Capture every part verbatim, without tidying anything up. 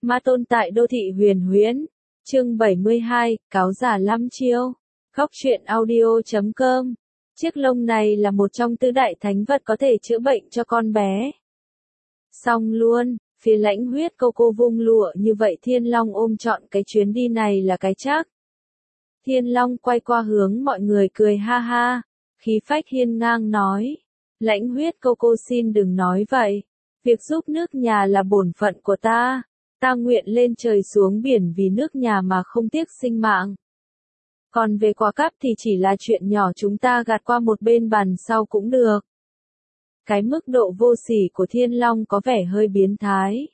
Ma tôn tại đô thị huyền huyễn. Chương bảy mươi hai, cáo giả lăm chiêu. Góc truyện audio chấm com. Chiếc lông này là một trong tứ đại thánh vật có thể chữa bệnh cho con bé. Xong luôn, phía Lãnh Huyết Câu Cô vung lụa như vậy Thiên Long ôm trọn cái chuyến đi này là cái chắc. Thiên Long quay qua hướng mọi người cười ha ha, khí phách hiên ngang nói. Lãnh Huyết Câu Cô xin đừng nói vậy, việc giúp nước nhà là bổn phận của ta. Ta nguyện lên trời xuống biển vì nước nhà mà không tiếc sinh mạng. Còn về quả cáp thì chỉ là chuyện nhỏ chúng ta gạt qua một bên bàn sau cũng được. Cái mức độ vô sỉ của Thiên Long có vẻ hơi biến thái.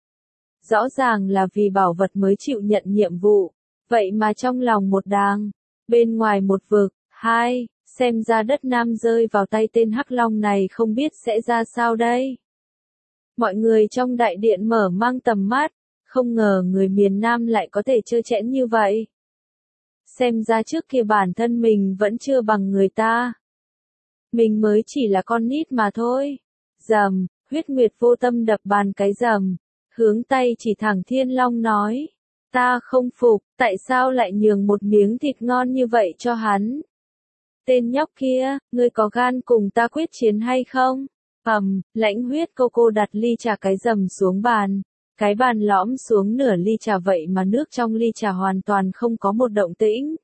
Rõ ràng là vì bảo vật mới chịu nhận nhiệm vụ, vậy mà trong lòng một đàng, bên ngoài một vực, hai, xem ra đất Nam rơi vào tay tên Hắc Long này không biết sẽ ra sao đây. Mọi người trong đại điện mở mang tầm mắt, không ngờ người miền Nam lại có thể trơ trẽn như vậy. Xem ra trước kia bản thân mình vẫn chưa bằng người ta. Mình mới chỉ là con nít mà thôi. Rầm, Huyết Nguyệt vô tâm đập bàn cái rầm, hướng tay chỉ thẳng Thiên Long nói. Ta không phục, tại sao lại nhường một miếng thịt ngon như vậy cho hắn? Tên nhóc kia, ngươi có gan cùng ta quyết chiến hay không? Ầm, Lãnh Huyết Câu Cô đặt ly trà cái rầm xuống bàn. Cái bàn lõm xuống nửa ly trà vậy mà nước trong ly trà hoàn toàn không có một động tĩnh.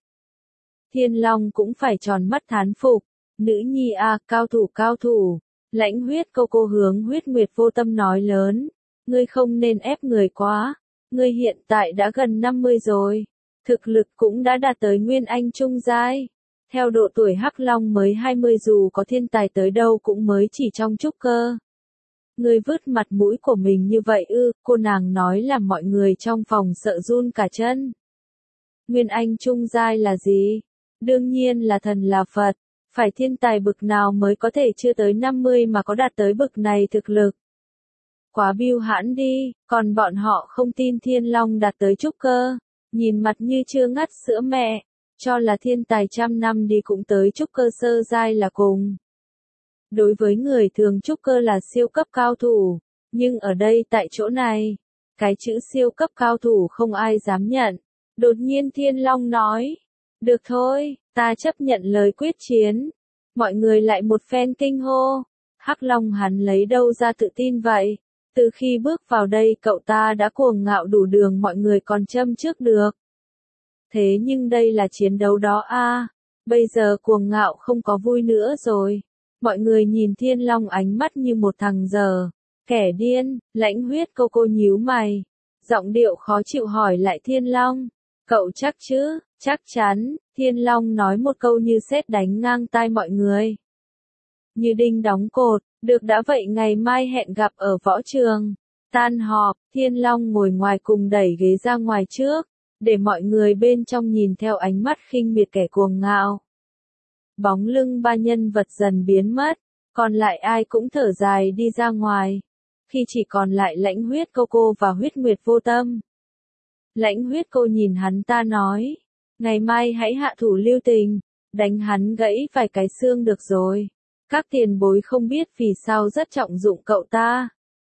Thiên Long cũng phải tròn mắt thán phục. Nữ nhi a, à, cao thủ cao thủ. Lãnh Huyết Câu Cô hướng Huyết Nguyệt vô tâm nói lớn. Ngươi không nên ép người quá. Ngươi hiện tại đã gần năm mươi rồi. Thực lực cũng đã đạt tới Nguyên Anh trung giai. Theo độ tuổi Hắc Long mới hai mươi dù có thiên tài tới đâu cũng mới chỉ trong trúc cơ. Ngươi vứt mặt mũi của mình như vậy ư, cô nàng nói làm mọi người trong phòng sợ run cả chân. Nguyên Anh trung giai là gì? Đương nhiên là thần là Phật, phải thiên tài bực nào mới có thể chưa tới năm mươi mà có đạt tới bực này thực lực. Quá biêu hãn đi, còn bọn họ không tin Thiên Long đạt tới trúc cơ, nhìn mặt như chưa ngắt sữa mẹ, cho là thiên tài trăm năm đi cũng tới trúc cơ sơ giai là cùng. Đối với người thường trúc cơ là siêu cấp cao thủ, nhưng ở đây tại chỗ này, cái chữ siêu cấp cao thủ không ai dám nhận. Đột nhiên Thiên Long nói, được thôi, ta chấp nhận lời quyết chiến. Mọi người lại một phen kinh hô, Hắc Long hắn lấy đâu ra tự tin vậy? Từ khi bước vào đây cậu ta đã cuồng ngạo đủ đường mọi người còn châm trước được. Thế nhưng đây là chiến đấu đó a, à, bây giờ cuồng ngạo không có vui nữa rồi. Mọi người nhìn Thiên Long ánh mắt như một thằng dở, kẻ điên. Lãnh Huyết Câu Cô nhíu mày, giọng điệu khó chịu hỏi lại Thiên Long, cậu chắc chứ? Chắc chắn, Thiên Long nói một câu như sét đánh ngang tai mọi người. Như đinh đóng cột, được đã vậy ngày mai hẹn gặp ở võ trường. Tan họp, Thiên Long ngồi ngoài cùng đẩy ghế ra ngoài trước, để mọi người bên trong nhìn theo ánh mắt khinh miệt kẻ cuồng ngạo. Bóng lưng ba nhân vật dần biến mất, còn lại ai cũng thở dài đi ra ngoài, khi chỉ còn lại Lãnh Huyết Câu Cô và Huyết Nguyệt vô tâm. Lãnh Huyết Cô nhìn hắn ta nói, ngày mai hãy hạ thủ lưu tình, đánh hắn gãy vài cái xương được rồi. Các tiền bối không biết vì sao rất trọng dụng cậu ta.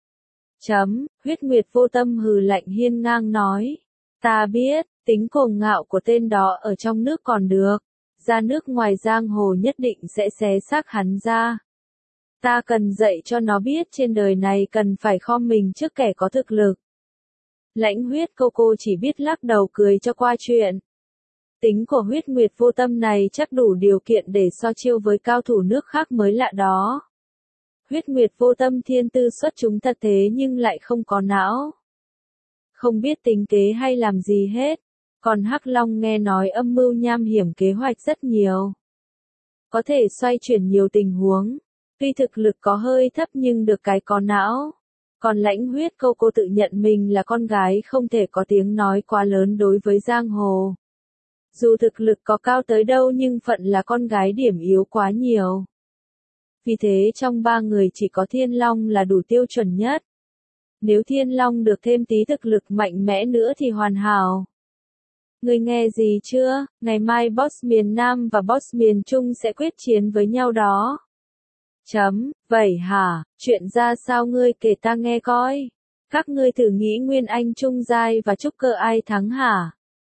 Chấm, Huyết Nguyệt vô tâm hừ lạnh hiên ngang nói, ta biết, tính cuồng ngạo của tên đó ở trong nước còn được, ra nước ngoài giang hồ nhất định sẽ xé xác hắn ra. Ta cần dạy cho nó biết trên đời này cần phải khom mình trước kẻ có thực lực. Lãnh Huyết Câu Cô chỉ biết lắc đầu cười cho qua chuyện. Tính của Huyết Nguyệt vô tâm này chắc đủ điều kiện để so chiêu với cao thủ nước khác mới lạ đó. Huyết Nguyệt vô tâm thiên tư xuất chúng thật thế nhưng lại không có não. Không biết tính kế hay làm gì hết. Còn Hắc Long nghe nói âm mưu nham hiểm kế hoạch rất nhiều. Có thể xoay chuyển nhiều tình huống. Tuy thực lực có hơi thấp nhưng được cái có não. Còn Lãnh Huyết Câu Cô tự nhận mình là con gái không thể có tiếng nói quá lớn đối với giang hồ. Dù thực lực có cao tới đâu nhưng phận là con gái điểm yếu quá nhiều. Vì thế trong ba người chỉ có Thiên Long là đủ tiêu chuẩn nhất. Nếu Thiên Long được thêm tí thực lực mạnh mẽ nữa thì hoàn hảo. Người nghe gì chưa? Ngày mai boss miền Nam và boss miền Trung sẽ quyết chiến với nhau đó. Chấm, vậy hả? Chuyện ra sao ngươi kể ta nghe coi. Các ngươi thử nghĩ Nguyên Anh trung giai và trúc cơ ai thắng hả?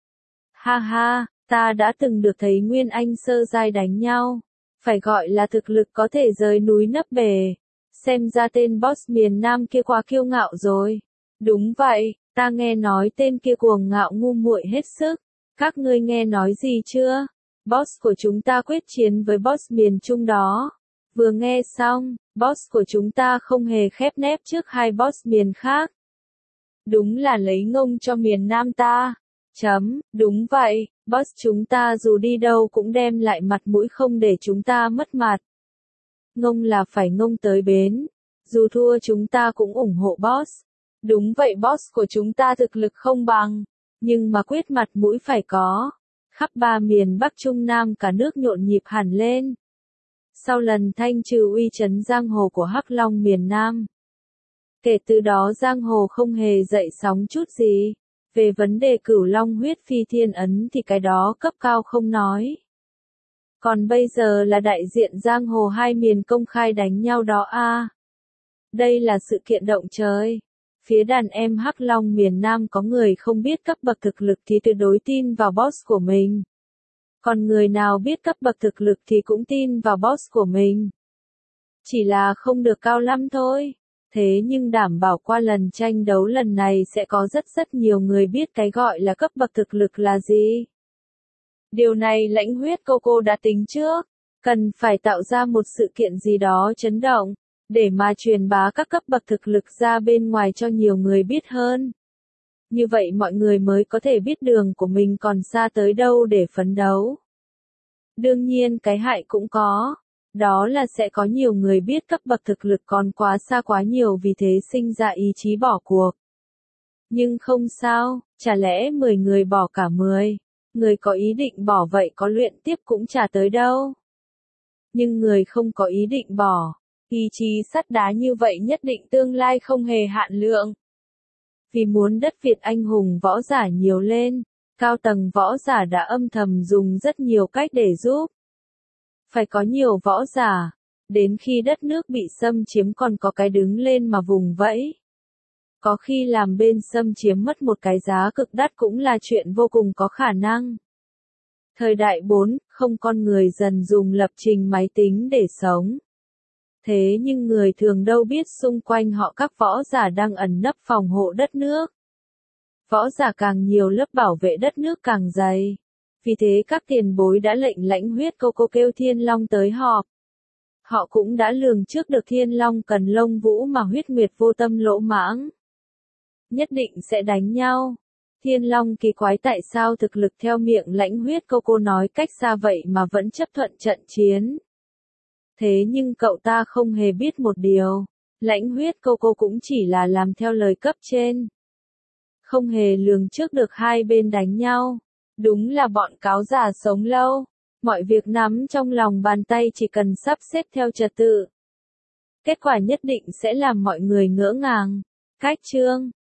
Ha ha, ta đã từng được thấy Nguyên Anh sơ giai đánh nhau. Phải gọi là thực lực có thể rời núi nấp bể. Xem ra tên boss miền Nam kia quá kiêu ngạo rồi. Đúng vậy, ta nghe nói tên kia cuồng ngạo ngu muội hết sức. Các ngươi nghe nói gì chưa? Boss của chúng ta quyết chiến với boss miền Trung đó. Vừa nghe xong, boss của chúng ta không hề khép nép trước hai boss miền khác. Đúng là lấy ngông cho miền Nam ta. Chấm, đúng vậy, boss chúng ta dù đi đâu cũng đem lại mặt mũi không để chúng ta mất mặt. Ngông là phải ngông tới bến. Dù thua chúng ta cũng ủng hộ boss. Đúng vậy, boss của chúng ta thực lực không bằng. Nhưng mà quyết mặt mũi phải có. Khắp ba miền Bắc Trung Nam cả nước nhộn nhịp hẳn lên. Sau lần thanh trừ uy chấn giang hồ của Hắc Long miền Nam. Kể từ đó giang hồ không hề dậy sóng chút gì. Về vấn đề cửu long huyết phi thiên ấn thì cái đó cấp cao không nói. Còn bây giờ là đại diện giang hồ hai miền công khai đánh nhau đó a. À. Đây là sự kiện động trời. Phía đàn em Hắc Long miền Nam có người không biết cấp bậc thực lực thì tuyệt đối tin vào boss của mình. Còn người nào biết cấp bậc thực lực thì cũng tin vào boss của mình. Chỉ là không được cao lắm thôi. Thế nhưng đảm bảo qua lần tranh đấu lần này sẽ có rất rất nhiều người biết cái gọi là cấp bậc thực lực là gì. Điều này Lãnh Huyết cô cô đã tính trước. Cần phải tạo ra một sự kiện gì đó chấn động. Để mà truyền bá các cấp bậc thực lực ra bên ngoài cho nhiều người biết hơn. Như vậy mọi người mới có thể biết đường của mình còn xa tới đâu để phấn đấu. Đương nhiên cái hại cũng có. Đó là sẽ có nhiều người biết cấp bậc thực lực còn quá xa quá nhiều vì thế sinh ra ý chí bỏ cuộc. Nhưng không sao, chả lẽ mười người bỏ cả mười. Người có ý định bỏ vậy có luyện tiếp cũng chả tới đâu. Nhưng người không có ý định bỏ. Ý chí sắt đá như vậy nhất định tương lai không hề hạn lượng. Vì muốn đất Việt anh hùng võ giả nhiều lên, cao tầng võ giả đã âm thầm dùng rất nhiều cách để giúp. Phải có nhiều võ giả, đến khi đất nước bị xâm chiếm còn có cái đứng lên mà vùng vẫy. Có khi làm bên xâm chiếm mất một cái giá cực đắt cũng là chuyện vô cùng có khả năng. Thời đại bốn, không con người dần dùng lập trình máy tính để sống. Thế nhưng người thường đâu biết xung quanh họ các võ giả đang ẩn nấp phòng hộ đất nước. Võ giả càng nhiều lớp bảo vệ đất nước càng dày. Vì thế các tiền bối đã lệnh Lãnh Huyết cô cô kêu Thiên Long tới họp. Họ cũng đã lường trước được Thiên Long cần lông vũ mà Huyết Nguyệt vô tâm lỗ mãng. Nhất định sẽ đánh nhau. Thiên Long kỳ quái tại sao thực lực theo miệng Lãnh Huyết cô cô nói cách xa vậy mà vẫn chấp thuận trận chiến. Thế nhưng cậu ta không hề biết một điều. Lãnh Huyết cô cô cũng chỉ là làm theo lời cấp trên. Không hề lường trước được hai bên đánh nhau. Đúng là bọn cáo già sống lâu. Mọi việc nắm trong lòng bàn tay chỉ cần sắp xếp theo trật tự. Kết quả nhất định sẽ làm mọi người ngỡ ngàng. Cách chương